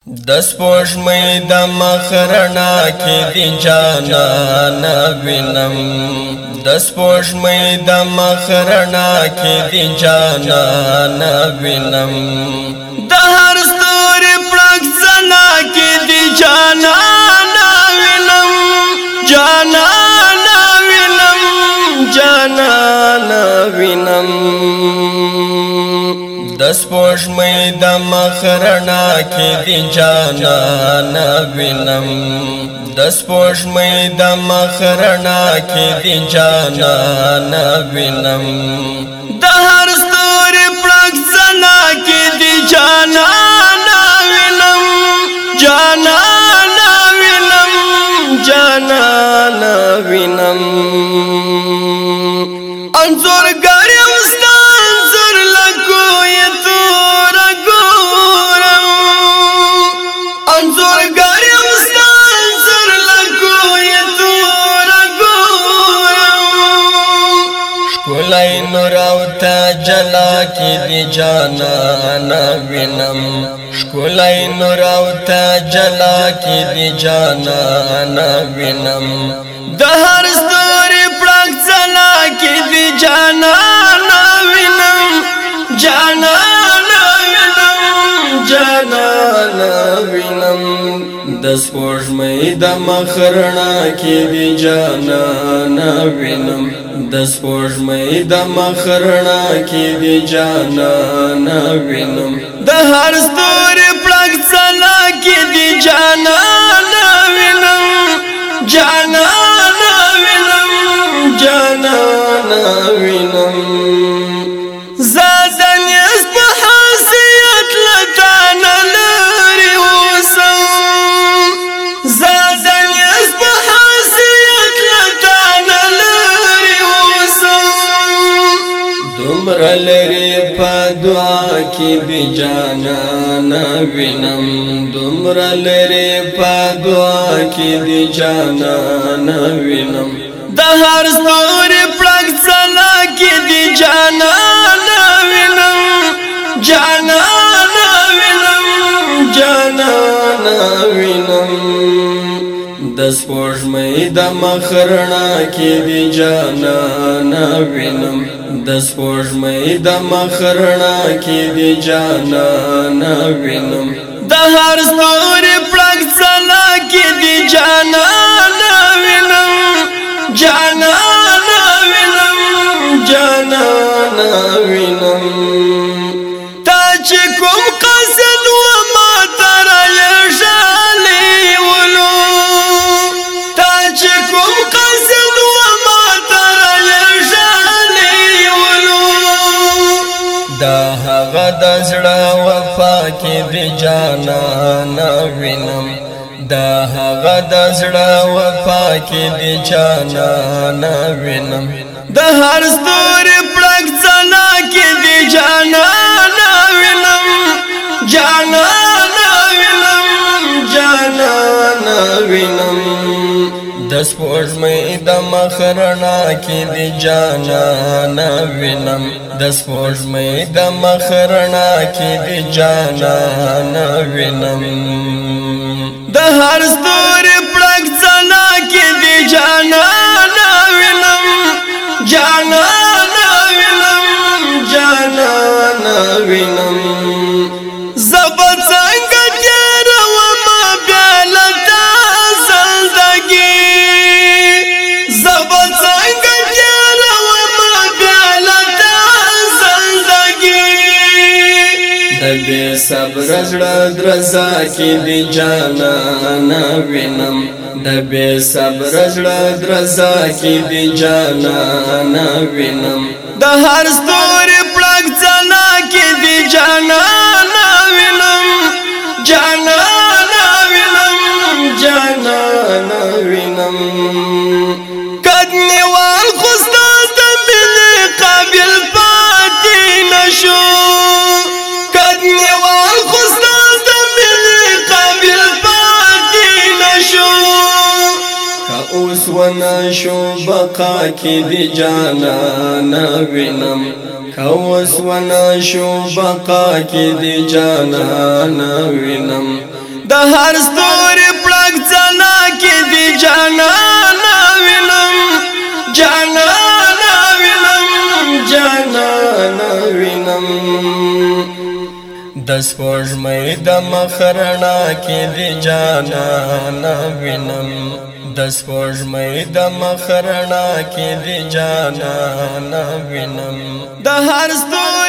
دس پوشمی د مخرنا کی دی جانان وینم دس پوشمی د مخرنا کی دی جانان وینم د هر ستوري پړک زنا کی دی جانان وینم جانان وینم جانان وینم دس پوشمی د مخرنا کی دی جانان وینم دس پوشمی د مخرنا کی دی جانان وینم د هر ستوري پړک زنا کی دی جانان وینم جانان وینم جانان وینم انزور ګری ښکلی نور او جلا کی دی جانان وینم ښکلی نور او جلا کی دی جانان وینم د هر ستوري پړک ځلا کی دی جانان وینم جانان وینم جانان وینم د سپوږمۍ د مخرنا کی دی جانان وینم د سپوږمۍ د مخرنا کی دی جانان وینم د هر ستوري پړک ځلا کی دی جانان وینم جانان وینم جانان وینم زادن یس په حیثیت لتان لري اوسم زادن یس په حیثیت لتان لري اوسم دومره لري په دعا کې دی جانان وینم دومره لري په دعا کې دی جانان وینم د هر ستوري پړک ځلا کې دی جانان وینم جانان وینم جانان وینم د سپوږمۍ د مخرنا کې دی جانان وینم د سپوږمۍ د مخرنا کې دی جانان وینم د هر ستوري پړک ځلا کې دی جانان وینم جانان وینم جانان وینم تا چې کوم قصد و ما ترا یشالی ولو تا چې کوم قصد و ما ترا یشالی ولو دا هغه د زړه وفا کې دی جانان وینم دا هغه د زړه وفا کې دی جانان وینم د هر ستوري پړک ځلا کې دی جانان وینم جانان وینم جانان وینم د سپوږمۍ د مخرنا کې دی جانان وینم د سپوږمۍ د مخرنا کې دی جانان وینم د هر ستوري پړک ځلا کې دی جانان وینم جانان وینم جانان وینم زب څنګه تیرومه بیا لتا زندګي زب څنګه تیرومه بیا لتا زندګي د بې صبر زړه درزا کې دی جانان وینم د بې صبر زړه درزا کې دی جانان وینم د هر ستوري پړک ځلا کې دی جانان وینم جانان وینم جانان وینم کدنیوال خو ستا د مینې قابل پاتې نشو کدنیوال خو ستا د مینې قابل پاتې نشو که اوس ونشو بقا کې دی جانان وینم کوس ونشو بقا کی دی جانانا وینم د هر ستوري پړک څنا کې دی جانانا وینم جانانا وینم جانانا وینم د سپوږمۍ د مخرنا کې دی جانانا وینم د سپوږمۍ د مخرنا کې دی جانانا وینم د هر ستوري